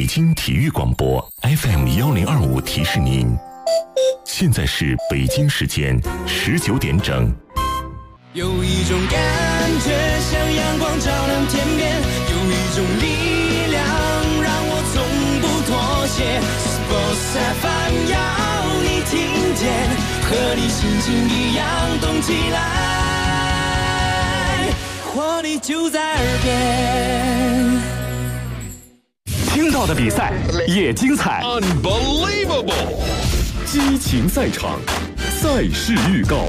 京体育广播 FM1025提示您，现在是北京时间19点整。 有一种感觉像阳光照亮天边，有一种力量让我从不妥协。Sports FM 要你听见，和你心情一样动起来，活力就在耳边。 听到的比赛也精彩 Unbelievable 激情赛场，赛事预告。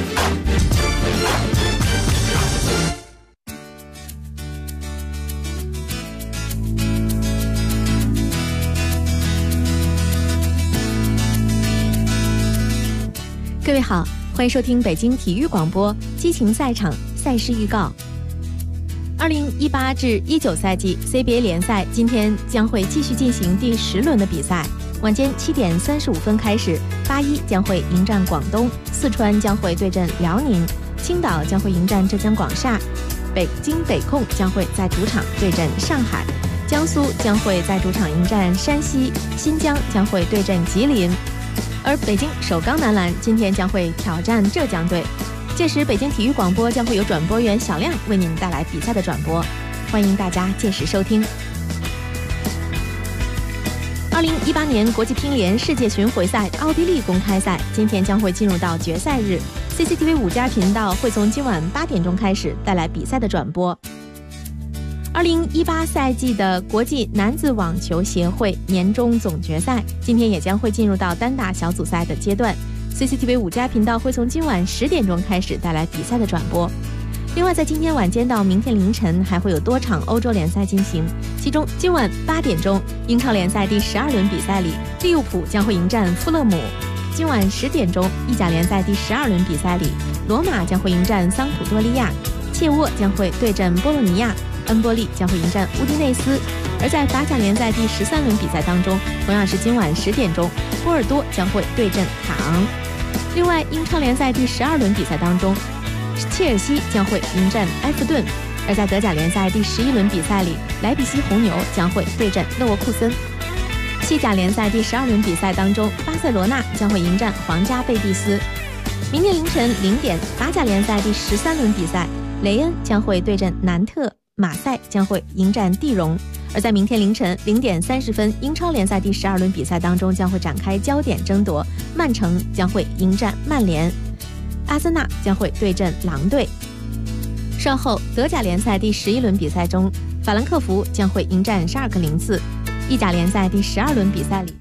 各位好，欢迎收听北京体育广播激情赛场赛事预告。2018至19赛季 CBA 联赛今天将会继续进行第10轮的比赛。晚间7点35分开始，81将会迎战广东，四川将会对阵辽宁，青岛将会迎战浙江广厦，北京北控将会在主场对阵上海，江苏将会在主场迎战山西，新疆将会对阵吉林，而北京首钢男篮今天将会挑战浙江队。届时北京体育广播将会有转播员小亮为您带来比赛的转播，欢迎大家届时收听。2018年国际乒联世界巡回赛奥地利公开赛今天将会进入到决赛日， CCTV 5+频道会从今晚8点钟开始带来比赛的转播。2018赛季的国际男子网球协会年终总决赛今天也将会进入到单打小组赛的阶段， CCTV 5+频道会从今晚10点钟开始带来比赛的转播。另外在今天晚间到明天凌晨还会有多场欧洲联赛进行，其中今晚8点钟英超联赛第12轮比赛里，利物浦将会迎战富勒姆；今晚10点钟意甲联赛第12轮比赛里，罗马将会迎战桑普多利亚，切沃将会对阵波洛尼亚，恩波利将会迎战乌迪内斯。而在法甲联赛第13轮比赛当中，同样是今晚10点钟，波尔多将会对阵卡昂。另外英超联赛第12轮比赛当中，切尔西将会迎战埃弗顿，而在德甲联赛第11轮比赛里，莱比锡红牛将会对阵勒沃库森。西甲联赛第12轮比赛当中，巴塞罗那将会迎战皇家贝蒂斯。明天凌晨0点，法甲联赛第13轮比赛，雷恩将会对阵南特，马赛将会迎战蒂荣。而在明天凌晨0点30分，英超联赛第12轮比赛当中将会展开焦点争夺，曼城将会迎战曼联，阿森纳将会对阵狼队。稍后德甲联赛第11轮比赛中，法兰克福将会迎战沙尔克零四。意甲联赛第12轮比赛里，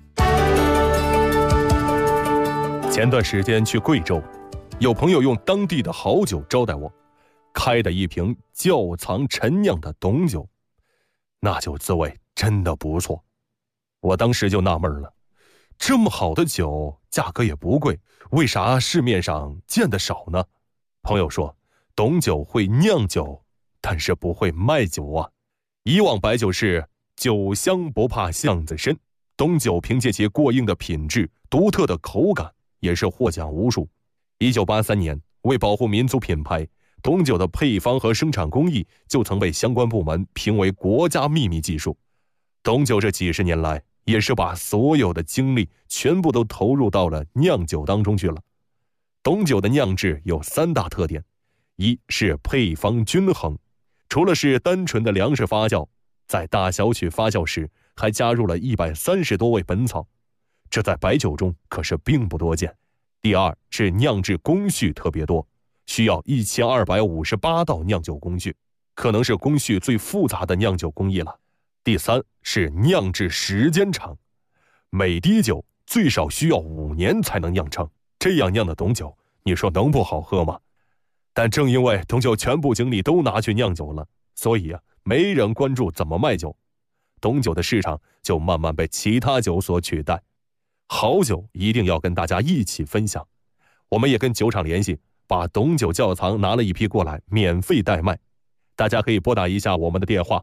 前段时间去贵州，有朋友用当地的好酒招待我，开的一瓶窖藏陈酿的董酒，那酒滋味真的不错。我当时就纳闷了，这么好的酒价格也不贵，为啥市面上见得少呢？朋友说，董酒会酿酒，但是不会卖酒啊。以往白酒是酒香不怕巷子深，董酒凭借其过硬的品质、独特的口感，也是获奖无数。1983年，为保护民族品牌，董酒的配方和生产工艺就曾被相关部门评为国家秘密技术。董酒这几十年来，也是把所有的精力全部都投入到了酿酒当中去了。董酒的酿制有3大特点，一是配方均衡，除了是单纯的粮食发酵，在大小曲发酵时还加入了130多味本草，这在白酒中可是并不多见。第二是酿制工序特别多，需要1258道酿酒工序，可能是工序最复杂的酿酒工艺了。第三是酿制时间长，每滴酒最少需要5年才能酿成，这样酿的董酒，你说能不好喝吗？但正因为董酒全部精力都拿去酿酒了，所以没人关注怎么卖酒，董酒的市场就慢慢被其他酒所取代。好酒一定要跟大家一起分享，我们也跟酒厂联系，把董酒窖藏拿了一批过来，免费代卖。大家可以拨打一下我们的电话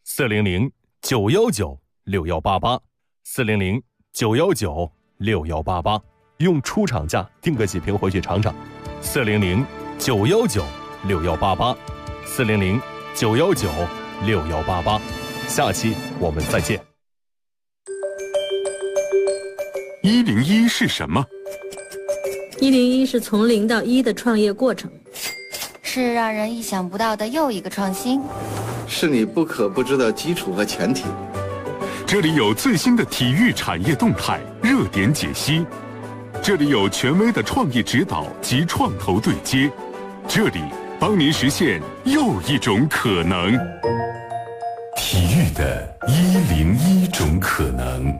400-919-6188，400-919-6188，用出厂价订个几瓶回去尝尝。400-919-6188，400-919-6188。下期我们再见。 101是什么 ？101是从0到1的创业过程， 是让人意想不到的又一个创新， 是你不可不知的基础和前提。 这里有最新的体育产业动态热点解析，这里有权威的创业指导及创投对接，这里帮您实现又一种可能。 体育的101种可能。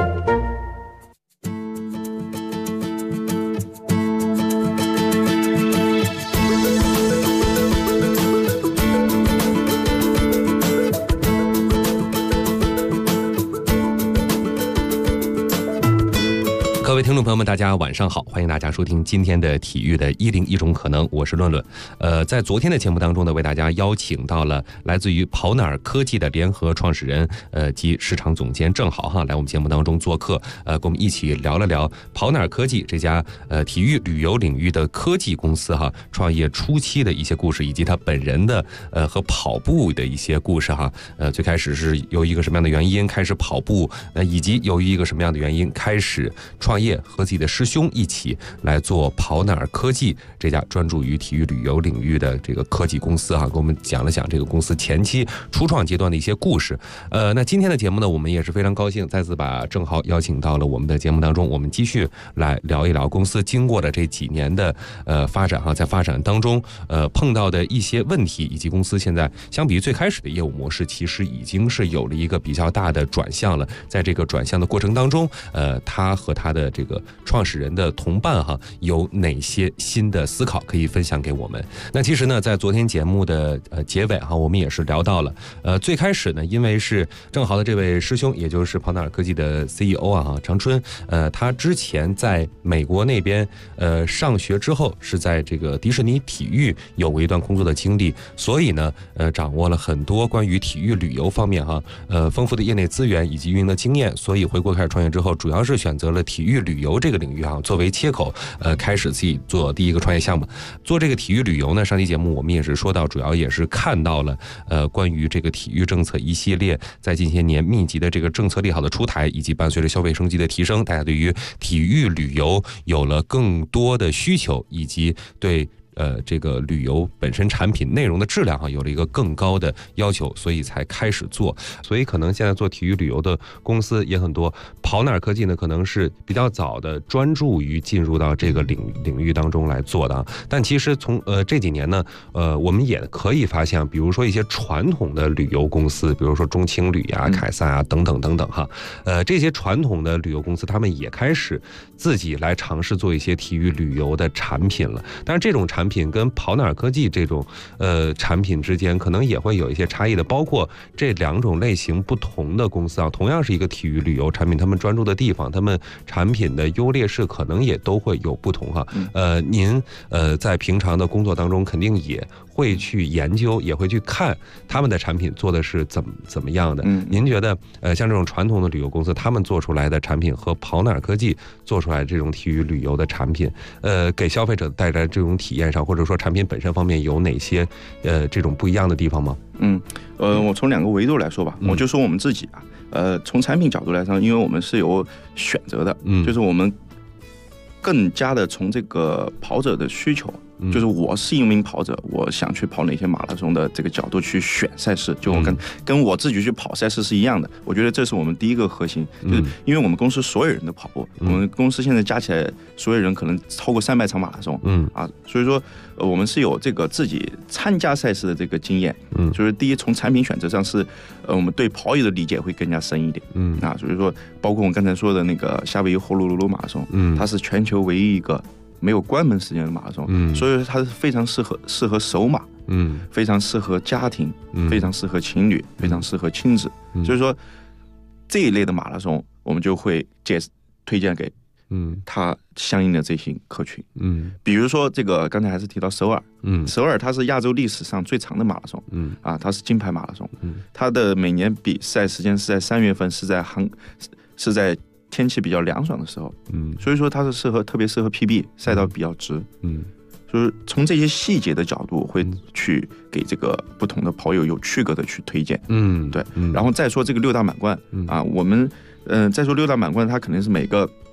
各位听众朋友们，大家晚上好，欢迎大家收听今天的体育的101种可能，我是论论。在昨天的节目当中呢，为大家邀请到了来自于跑哪儿科技的联合创始人及市场总监郑豪来我们节目当中做客，跟我们一起聊了聊跑哪儿科技这家体育旅游领域的科技公司创业初期的一些故事，以及他本人的和跑步的一些故事最开始是由一个什么样的原因开始跑步，以及由于一个什么样的原因开始创业，和自己的师兄一起来做跑哪儿科技这家专注于体育旅游领域的这个科技公司跟我们讲了讲这个公司前期初创阶段的一些故事。那今天的节目呢，我们也是非常高兴再次把郑豪邀请到了我们的节目当中，我们继续来聊一聊公司经过的这几年的发展在发展当中碰到的一些问题，以及公司现在相比于最开始的业务模式，其实已经是有了一个比较大的转向了。在这个转向的过程当中，他和他的这个创始人的同伴有哪些新的思考可以分享给我们？那其实呢，在昨天节目的结尾我们也是聊到了最开始呢，因为是郑豪的这位师兄，也就是跑哪儿科技的 CEO 长春，他之前在美国那边上学之后，是在这个迪士尼体育有过一段工作的经历，所以呢掌握了很多关于体育旅游方面丰富的业内资源以及运营的经验，所以回国开始创业之后，主要是选择了体育旅游这个领域作为切口，开始自己做第一个创业项目。做这个体育旅游呢，上期节目我们也是说到，主要也是看到了关于这个体育政策一系列在近些年密集的这个政策利好的出台，以及伴随着消费升级的提升，大家对于体育旅游有了更多的需求，以及对这个旅游本身产品内容的质量有了一个更高的要求，所以才开始做。所以可能现在做体育旅游的公司也很多，跑哪儿科技呢可能是比较早的专注于进入到这个领域当中来做的。但其实从这几年呢，我们也可以发现，比如说一些传统的旅游公司，比如说中青旅凯撒等等等等这些传统的旅游公司他们也开始自己来尝试做一些体育旅游的产品了。但是这种产品跟跑哪儿科技这种产品之间可能也会有一些差异的，包括这两种类型不同的公司同样是一个体育旅游产品，他们专注的地方，他们产品的优劣势可能也都会有不同您在平常的工作当中肯定也会去研究，也会去看他们的产品做的是怎么样的。您觉得像这种传统的旅游公司他们做出来的产品和跑哪儿科技做出来这种体育旅游的产品给消费者带来这种体验上，或者说产品本身方面有哪些这种不一样的地方吗？ 我从两个维度来说吧，我就说我们自己从产品角度来说，因为我们是有选择的，就是我们更加的从这个跑者的需求，就是我是一名跑者，我想去跑哪些马拉松的这个角度去选赛事，就我跟我自己去跑赛事是一样的。我觉得这是我们第一个核心，就是因为我们公司所有人都跑步，我们公司现在加起来所有人可能超过300场马拉松，所以说我们是有这个自己参加赛事的这个经验，就是第一从产品选择上是我们对跑友的理解会更加深一点，所以说包括我刚才说的那个夏威夷霍鲁鲁鲁马拉松，它是全球唯一一个没有关门时间的马拉松，所以它是非常适合首马，非常适合家庭，非常适合情侣，非常适合亲子，所以说这一类的马拉松我们就会推荐给它相应的这些客群，比如说这个刚才还是提到首尔，首尔它是亚洲历史上最长的马拉松，它是金牌马拉松，它的每年比赛时间是在3月份，是在天气比较凉爽的时候，所以说它是特别适合 PB， 赛道比较直，就是从这些细节的角度会去给这个不同的跑友有区隔的去推荐，对，然后再说这个6大满贯我们再说6大满贯，它可能是每个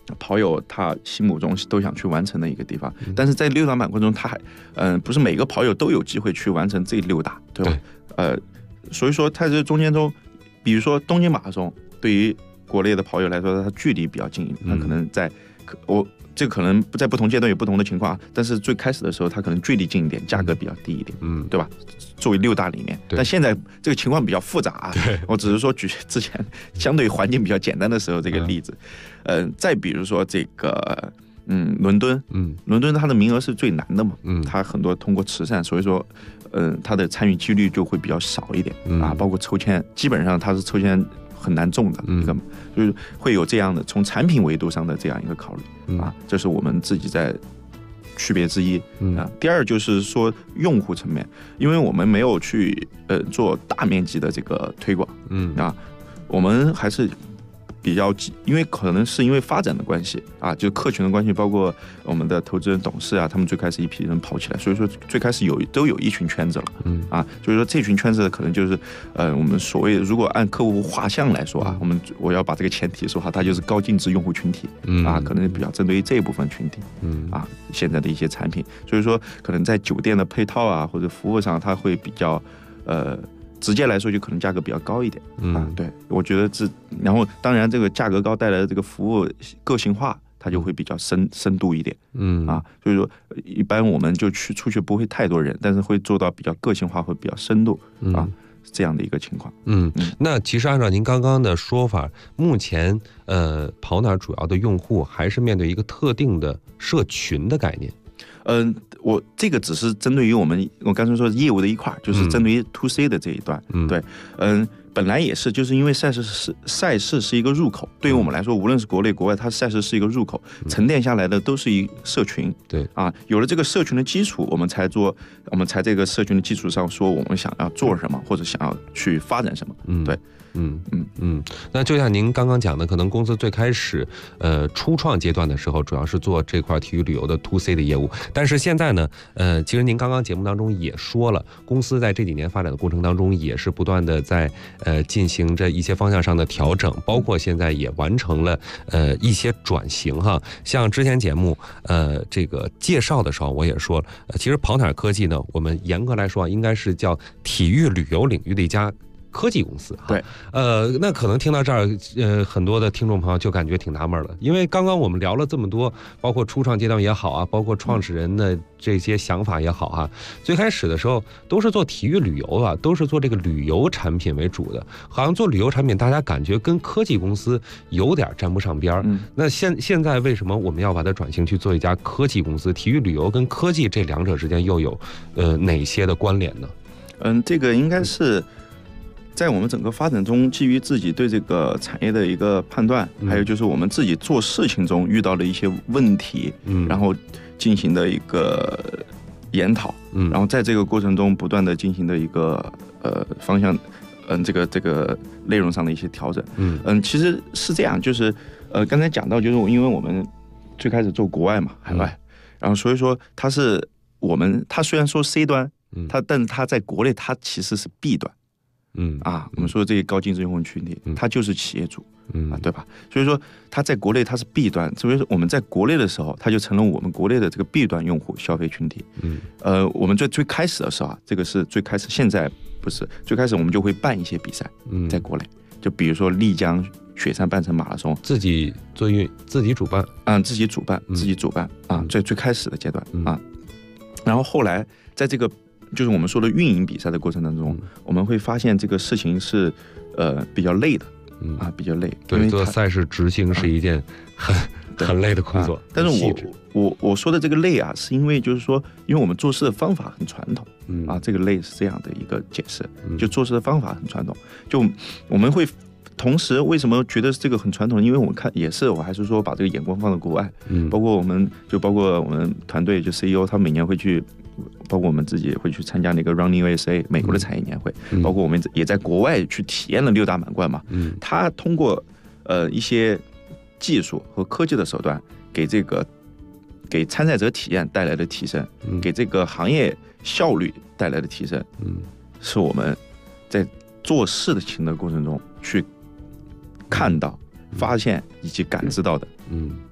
跑友他心目中都想去完成的一个地方。但是在6大满贯中，他还不是每个跑友都有机会去完成这6大，对吧？所以说在这中间中，比如说东京马拉松，对于国内的跑友来说，它距离比较近，那可能这可能在不同阶段有不同的情况，但是最开始的时候它可能距离近一点，价格比较低一点，对吧？作为6大里面，但现在这个情况比较复杂啊。我只是说举之前相对环境比较简单的时候这个例子。再比如说这个伦敦，伦敦它的名额是最难的嘛，它很多通过慈善，所以说它的参与几率就会比较少一点啊，包括抽签，基本上它是抽签很难中的一个，就是会有这样的从产品维度上的这样一个考虑啊，这是我们自己在区别之一啊。第二就是说用户层面，因为我们没有去做大面积的这个推广，啊，我们还是比较，因为可能是因为发展的关系啊，就客群的关系，包括我们的投资人、董事啊，他们最开始一批人跑起来，所以说最开始都有一群圈子了，啊，所以说这群圈子可能就是我们所谓如果按客户画像来说啊，我要把这个前提说好，它就是高净值用户群体，啊，可能比较针对于这一部分群体，啊，现在的一些产品，所以说可能在酒店的配套啊或者服务上，它会比较直接来说就可能价格比较高一点，对，我觉得然后当然这个价格高带来的这个服务个性化，它就会比较深度一点，啊，所以说一般我们就出去不会太多人，但是会做到比较个性化，会比较深度，啊，是这样的一个情况。 那其实按照您刚刚的说法，目前跑哪主要的用户还是面对一个特定的社群的概念。 我这个只是针对于我刚才说业务的一块，就是针对于 to C 的这一段，对，本来也是，就是因为赛事是一个入口，对于我们来说，无论是国内国外，它赛事是一个入口，沉淀下来的都是一社群，对啊，有了这个社群的基础，我们才这个社群的基础上说我们想要做什么，或者想要去发展什么，对。 那就像您刚刚讲的，可能公司最开始初创阶段的时候，主要是做这块体育旅游的 to C 的业务，但是现在呢，其实您刚刚节目当中也说了，公司在这几年发展的过程当中，也是不断的在进行着一些方向上的调整，包括现在也完成了一些转型哈。像之前节目这个介绍的时候，我也说了，其实跑哪科技呢，我们严格来说应该是叫体育旅游领域的一家科技公司哈， 对， 那可能听到这儿，很多的听众朋友就感觉挺纳闷了，因为刚刚我们聊了这么多，包括初创阶段也好啊，包括创始人的这些想法也好啊，最开始的时候都是做体育旅游啊，都是做这个旅游产品为主的，好像做旅游产品，大家感觉跟科技公司有点沾不上边儿。那现在为什么我们要把它转型去做一家科技公司？体育旅游跟科技这两者之间又有哪些的关联呢？ 这个应该是在我们整个发展中，基于自己对这个产业的一个判断，还有就是我们自己做事情中遇到的一些问题，然后进行的一个研讨，然后在这个过程中不断的进行的一个方向，这个内容上的一些调整，其实是这样，就是刚才讲到，就是因为我们最开始做国外嘛，海外，然后所以说它虽然说 C 端，但是它在国内它其实是 B 端。我们说这个高净值用户群体，它就是企业主，对吧？所以说它在国内它是 B 端，所以说我们在国内的时候，它就成了我们国内的这个 B 端用户消费群体。我们最开始的时候啊，这个是最开始，现在不是最开始，我们就会办一些比赛，在国内，就比如说丽江雪山半程马拉松， 自己主办， 自己主办啊，最开始的阶段啊，然后后来在这个就是我们说的运营比赛的过程当中，我们会发现这个事情是比较累的，比较累。 对，做赛事执行是一件很累的工作。 但是我说的这个累啊，是因为就是说，因为我们做事的方法很传统，这个累是这样的一个解释，就做事的方法很传统，就我们会。同时，为什么觉得这个很传统？因为我们看也是，我还是说把这个眼光放到国外，包括我们团队就 CEO， 他每年会去，包括我们自己也会去参加那个 Running USA 美国的产业年会，包括我们也在国外去体验了6大满贯嘛。他通过一些技术和科技的手段，给参赛者体验带来的提升，给这个行业效率带来的提升，是我们在做事的过程中去看到、发现以及感知到的。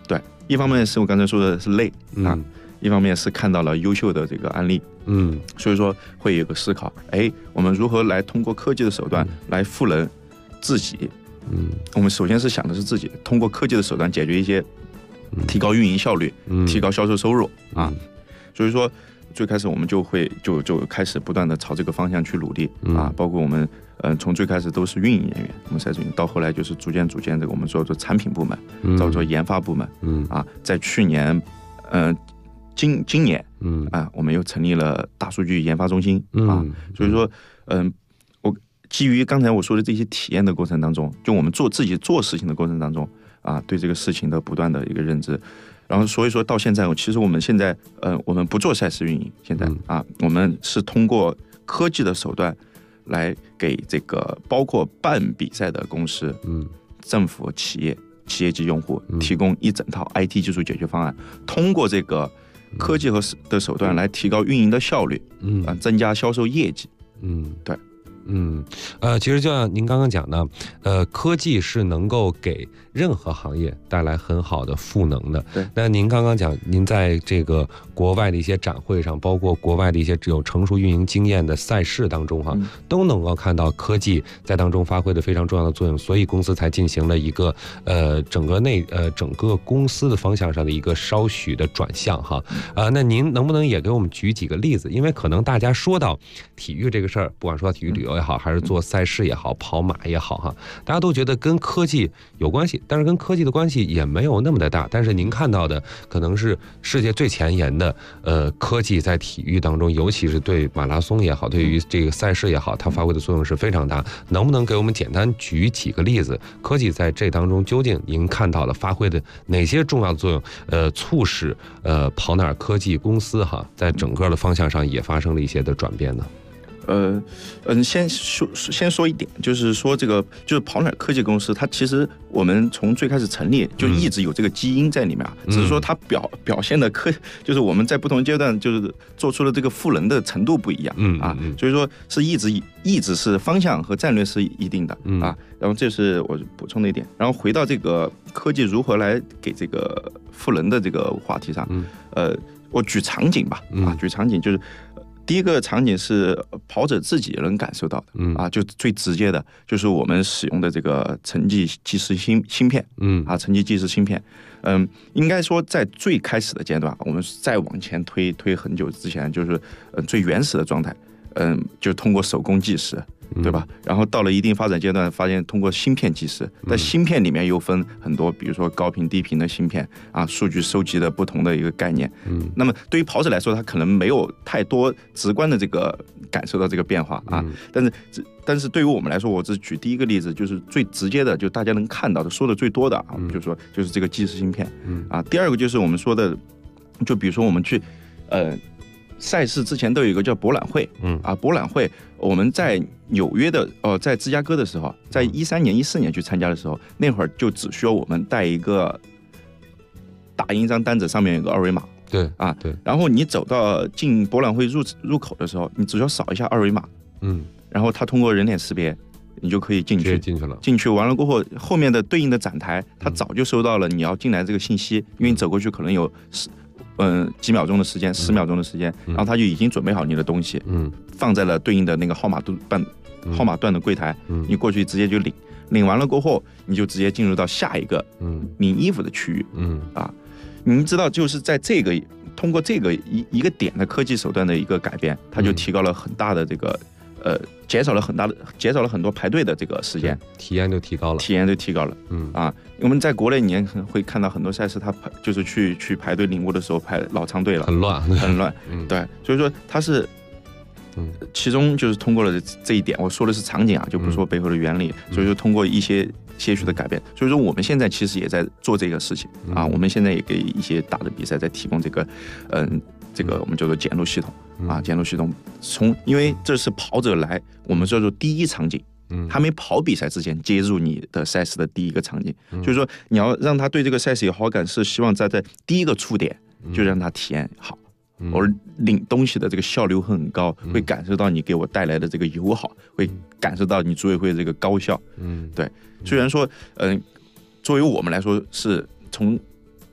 对，一方面是我刚才说的是累啊，一方面是看到了优秀的这个案例，所以说会有个思考，我们如何来通过科技的手段来赋能自己。我们首先是想的是自己通过科技的手段解决一些提高运营效率、提高销售收入啊。所以说最开始我们就开始不断的朝这个方向去努力啊，包括我们从最开始都是运营人员，我们赛事运营到后来就是逐渐这个我们叫做产品部门，叫做研发部门，啊，在去年今年我们又成立了大数据研发中心啊，所以说我基于刚才我说的这些体验的过程当中，就我们自己做事情的过程当中啊，对这个事情的不断的一个认知，然后所以说到现在，其实我们现在我们不做赛事运营，现在啊，我们是通过科技的手段来给这个包括办比赛的公司、政府、企业级用户提供一整套 IT 技术解决方案，通过这个科技的手段来提高运营的效率，增加销售业绩，对。 其实就像您刚刚讲的，科技是能够给任何行业带来很好的赋能的。 对。 那您刚刚讲，您在这个国外的一些展会上，包括国外的一些有成熟运营经验的赛事当中，都能够看到科技在当中发挥的非常重要的作用，所以公司才进行了一个整个公司的方向上的一个稍许的转向哈。那您能不能也给我们举几个例子？因为可能大家说到体育这个事儿，不管说到体育旅游也好，还是做赛事也好，跑马也好哈，大家都觉得跟科技有关系，但是跟科技的关系也没有那么的大。但是您看到的可能是世界最前沿的科技在体育当中，尤其是对马拉松也好，对于这个赛事也好，它发挥的作用是非常大。能不能给我们简单举几个例子？科技在这当中究竟您看到了发挥的哪些重要的作用？促使跑哪儿科技公司在整个的方向上也发生了一些的转变呢？ 先说一点，就是说就是跑哪儿科技公司，它其实我们从最开始成立就一直有这个基因在里面，只是说它表现的就是我们在不同阶段就是做出了这个赋能的程度不一样所以说是一直是方向和战略是一定的然后这是我补充的一点，然后回到这个科技如何来给这个赋能的这个话题上，我举场景吧举场景就是。第一个场景是跑者自己能感受到的就最直接的，就是我们使用的这个成绩计时芯片成绩计时芯片，应该说在最开始的阶段，我们再往前推很久之前，就是最原始的状态，就通过手工计时。对吧？然后到了一定发展阶段，发现通过芯片计时，在芯片里面又分很多，比如说高频、低频的芯片数据收集的不同的一个概念。那么对于跑者来说，他可能没有太多直观的这个感受到这个变化但是对于我们来说，我只举第一个例子，就是最直接的，就大家能看到的、说的最多的就是这个计时芯片第二个就是我们说的，就比如说我们去赛事之前都有一个叫博览会，博览会我们在纽约的在芝加哥的时候，在13年、14年去参加的时候，那会儿就只需要我们带一个打印一张单子，上面有个二维码， 对， 然后你走到进博览会入口的时候，你只需要扫一下二维码，然后它通过人脸识别，你就可以进去了。进去完了过后，后面的对应的展台，它早就收到了你要进来这个信息，因为你走过去可能有几秒钟的时间，10秒钟的时间，然后他就已经准备好你的东西，放在了对应的那个号码段的柜台，你过去直接就领完了过后，你就直接进入到下一个领衣服的区域，您知道就是在这个通过这个一个点的科技手段的一个改变，它就提高了很大的这个减少了很多排队的这个时间， 体验就提高了。 我们在国内你也会看到很多赛事，它就是去排队领物的时候排老长队了， 很乱。 对，所以说它是，其中就是通过了这一点，我说的是场景就不说背后的原理，所以说通过一些些许的改变，所以说我们现在其实也在做这个事情我们现在也给一些大的比赛在提供这个我们叫做检录系统检录系统，因为这是跑者来我们叫做第一场景，还没跑比赛之前接入你的赛事的第一个场景，就是说你要让他对这个赛事有好感，是希望在第一个触点就让他体验好，而领东西的这个效率会很高，会感受到你给我带来的这个友好，会感受到你组委会这个高效。对，虽然说作为我们来说是从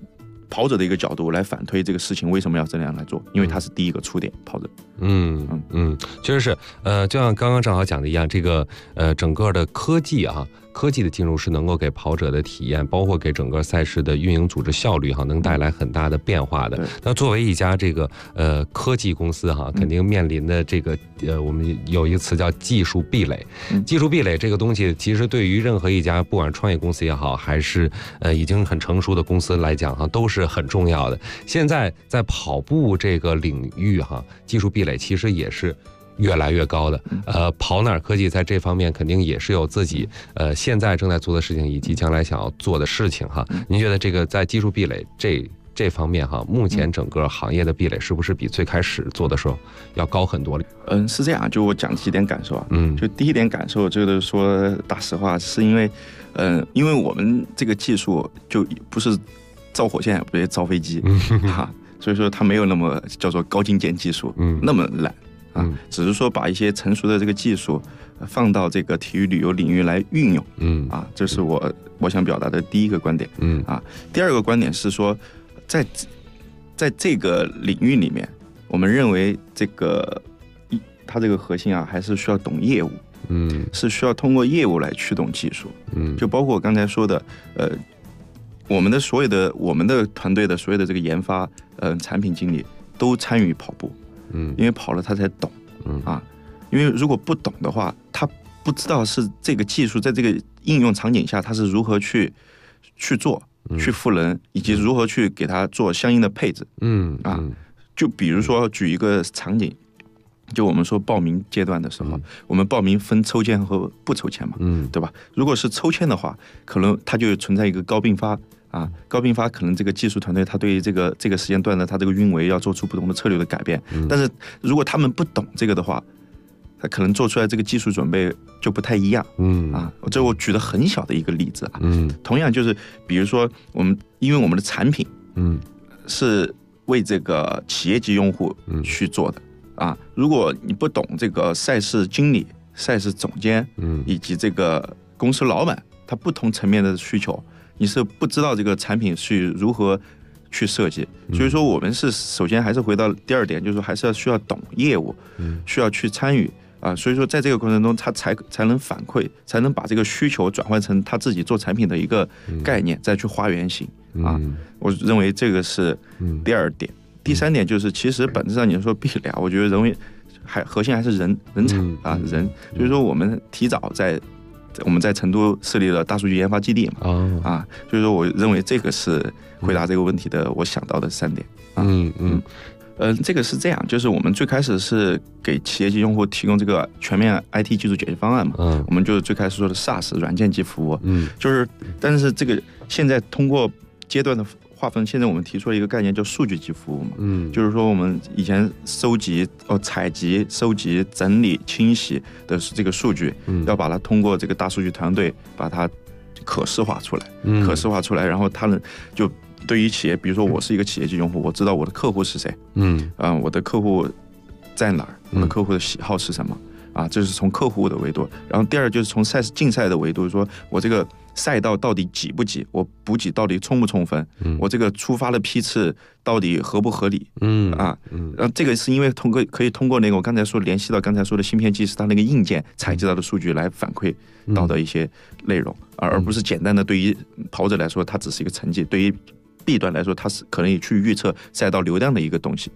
跑者的一个角度来反推这个事情为什么要这样来做，因为他是第一个触点跑者。 确实是，就像刚刚正好讲的一样，这个整个的科技的进入是能够给跑者的体验，包括给整个赛事的运营组织效率能带来很大的变化的。那作为一家这个科技公司肯定面临的这个我们有一个词叫技术壁垒。技术壁垒这个东西，其实对于任何一家不管创业公司也好，还是已经很成熟的公司来讲都是很重要的。现在在跑步这个领域技术壁垒其实也是越来越高的。跑哪儿科技在这方面肯定也是有自己现在正在做的事情，以及将来想要做的事情您觉得这个在技术壁垒这方面目前整个行业的壁垒是不是比最开始做的时候要高很多？ 是这样，就我讲几点感受就第一点感受就是说，大实话是因为我们这个技术就不是造火箭，不是造飞机所以说它没有那么叫做高精尖技术那么懒只是说把一些成熟的这个技术放到这个体育旅游领域来运用这是我想表达的第一个观点第二个观点是说，在这个领域里面，我们认为它这个核心还是需要懂业务是需要通过业务来驱动技术就包括我刚才说的我们的团队的所有的这个研发产品经理都参与跑步因为跑了他才懂因为如果不懂的话，他不知道是这个技术在这个应用场景下他是如何去做去赋能，以及如何去给他做相应的配置就比如说举一个场景，就我们说报名阶段的时候我们报名分抽签和不抽签嘛对吧？如果是抽签的话，可能它就存在一个高并发高并发，可能这个技术团队他对于这个时间段的他这个运维要做出不同的策略的改变但是如果他们不懂这个的话，他可能做出来这个技术准备就不太一样这我举的很小的一个例子同样就是比如说因为我们的产品是为这个企业级用户去做的如果你不懂这个赛事经理、赛事总监以及这个公司老板他不同层面的需求，你是不知道这个产品是如何去设计所以说我们是首先还是回到第二点，就是说还是需要懂业务需要去参与所以说在这个过程中他才能反馈，才能把这个需求转换成他自己做产品的一个概念再去画原型我认为这个是第二点第三点就是其实本质上你说壁垒我觉得核心还是人才人所以说我们提早我们在成都设立了大数据研发基地嘛所以说我认为这个是回答这个问题的我想到的3点这个是这样，就是我们最开始是给企业级用户提供这个全面 IT 技术解决方案嘛我们就是最开始说的 SaaS 软件级服务就是但是这个现在通过阶段的划分，现在我们提出了一个概念叫数据级服务嘛就是说我们以前采集、收集、整理、清洗的这个数据要把它通过这个大数据团队把它可视化出来然后它能就对于企业，比如说我是一个企业级用户，我知道我的客户是谁我的客户在哪儿我的客户的喜好是什么这是从客户的维度。然后第二就是从竞赛的维度，说我这个赛道到底挤不挤，我补给到底充不充分我这个出发的批次到底合不合理然后这个是因为可以通过那个我刚才说联系到刚才说的芯片技师他那个硬件采集到的数据来反馈到的一些内容而不是简单的对于跑者来说它只是一个成绩，对于弊端来说它是可能也去预测赛道流量的一个东西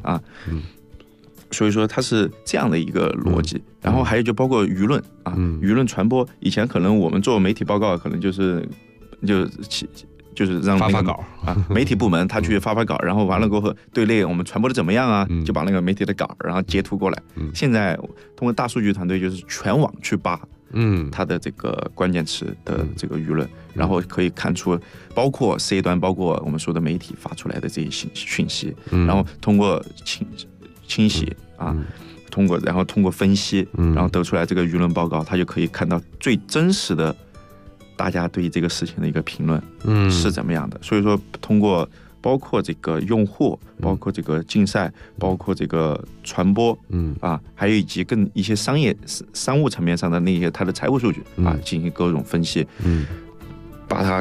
所以说它是这样的一个逻辑然后还有就包括舆论舆论传播，以前可能我们做媒体报告可能就是让发稿媒体部门他去发稿然后完了过后对内我们传播的怎么样就把那个媒体的稿然后截图过来现在通过大数据团队就是全网去扒它的这个关键词的这个舆论然后可以看出包括 C 端包括我们说的媒体发出来的这些讯息然后通过清洗然后通过分析然后得出来这个舆论报告，他就可以看到最真实的大家对这个事情的一个评论是怎么样的所以说通过包括这个用户包括这个竞赛包括这个传播还有以及更一些商务层面上的那些它的财务数据进行各种分析把它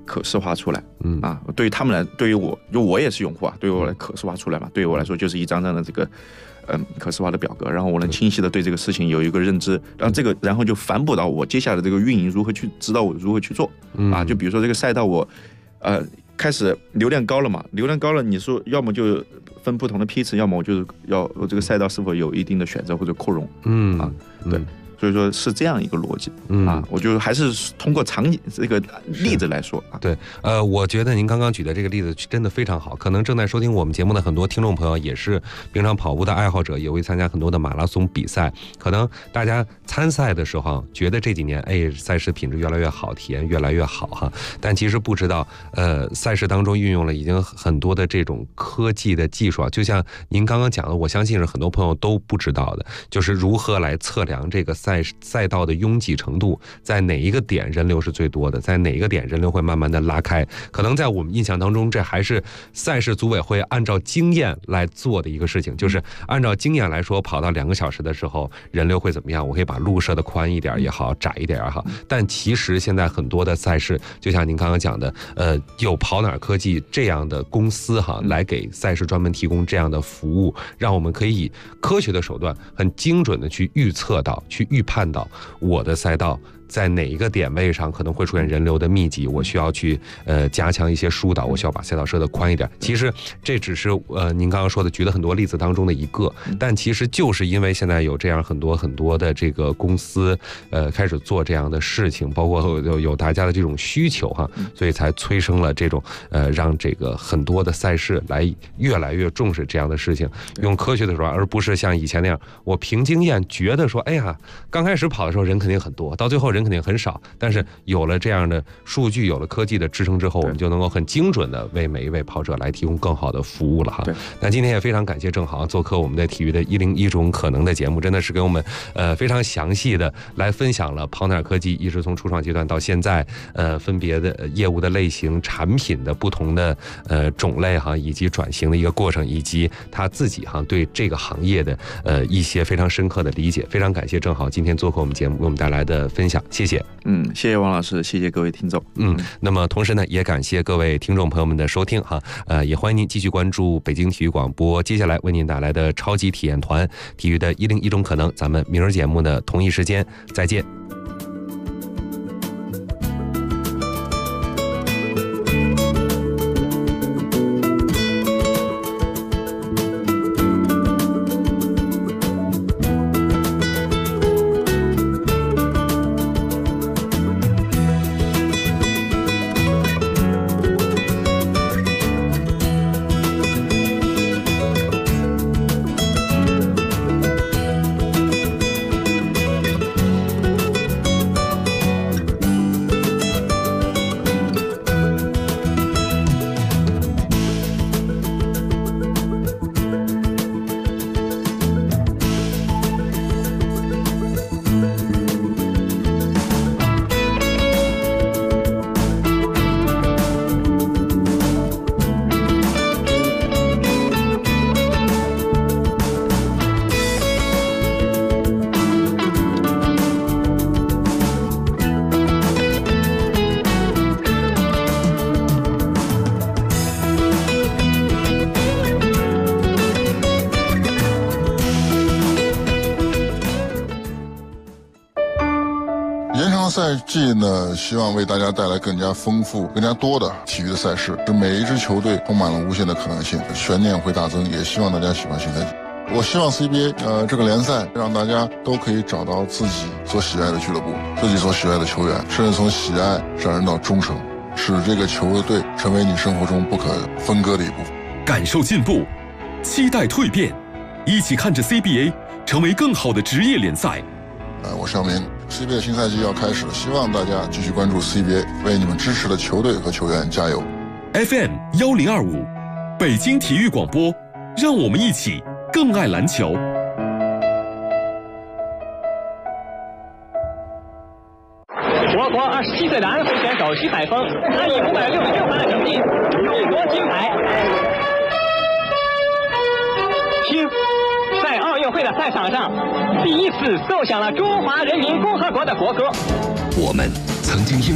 可视化出来。对于他们来，对于我也是用户啊，对于我来可视化出来嘛，对于我来说就是一张张的这个可视化的表格，然后我能清晰的对这个事情有一个认知，然后就反哺到我接下来这个运营如何去知道我如何去做就比如说这个赛道我开始流量高了嘛，流量高了，你说要么就分不同的批次，要么我就是要这个赛道是否有一定的选择或者扩容，对。所以说是这样一个逻辑我就还是通过这个例子来说对，我觉得您刚刚举的这个例子真的非常好。可能正在收听我们节目的很多听众朋友也是平常跑步的爱好者，也会参加很多的马拉松比赛。可能大家参赛的时候觉得这几年赛事品质越来越好，体验越来越好哈，但其实不知道赛事当中运用了已经很多的这种科技的技术就像您刚刚讲的，我相信是很多朋友都不知道的，就是如何来测量这个赛道的拥挤程度，在哪一个点人流是最多的，在哪一个点人流会慢慢的拉开。可能在我们印象当中，这还是赛事组委会按照经验来做的一个事情，就是按照经验来说，跑到2个小时的时候人流会怎么样，我可以把路设的宽一点也好，窄一点也好。但其实现在很多的赛事，就像您刚刚讲的有跑哪儿科技这样的公司来给赛事专门提供这样的服务，让我们可以以科学的手段很精准的去预测到，去预判到我的赛道在哪一个点位上可能会出现人流的密集，我需要去加强一些疏导，我需要把赛道设得宽一点。其实这只是您刚刚说的举了很多例子当中的一个，但其实就是因为现在有这样很多的这个公司开始做这样的事情，包括有大家的这种需求所以才催生了这种让这个很多的赛事来越来越重视这样的事情，用科学的手段，而不是像以前那样我凭经验觉得说刚开始跑的时候人肯定很多，到最后人肯定很少，但是有了这样的数据，有了科技的支撑之后，我们就能够很精准的为每一位跑者来提供更好的服务了哈。那今天也非常感谢郑豪做客我们的体育的101种可能的节目，真的是给我们非常详细的来分享了跑哪儿科技一直从初创阶段到现在分别的业务的类型、产品的不同的种类以及转型的一个过程，以及他自己对这个行业的一些非常深刻的理解。非常感谢郑豪今天做客我们节目，为我们带来的分享，谢谢。 谢谢王老师，谢谢各位听众。 那么同时呢，也感谢各位听众朋友们的收听也欢迎您继续关注北京体育广播接下来为您带来的超级体验团体育的101种可能。咱们明儿节目的同一时间再见。 赛季呢，希望为大家带来更加丰富、更加多的体育的赛事，使每一支球队充满了无限的可能性，悬念会大增。也希望大家喜欢新赛季。我希望 CBA 这个联赛让大家都可以找到自己所喜爱的俱乐部，自己所喜爱的球员，甚至从喜爱上升到忠诚，使这个球队成为你生活中不可分割的一部分。 感受进步，期待蜕变，一起看着 CBA 成为更好的职业联赛。 我是肖明。CBA 新赛季要开始了，希望大家继续关注 CBA， 为你们支持的球队和球员加油。 FM 1025，北京体育广播，让我们一起更爱篮球。 我国27岁的安徽选手徐海峰，他以566分的成绩勇夺金牌。听，在奥运会的赛场上，第一次奏响了中华人民共和国的国歌。 我们曾经因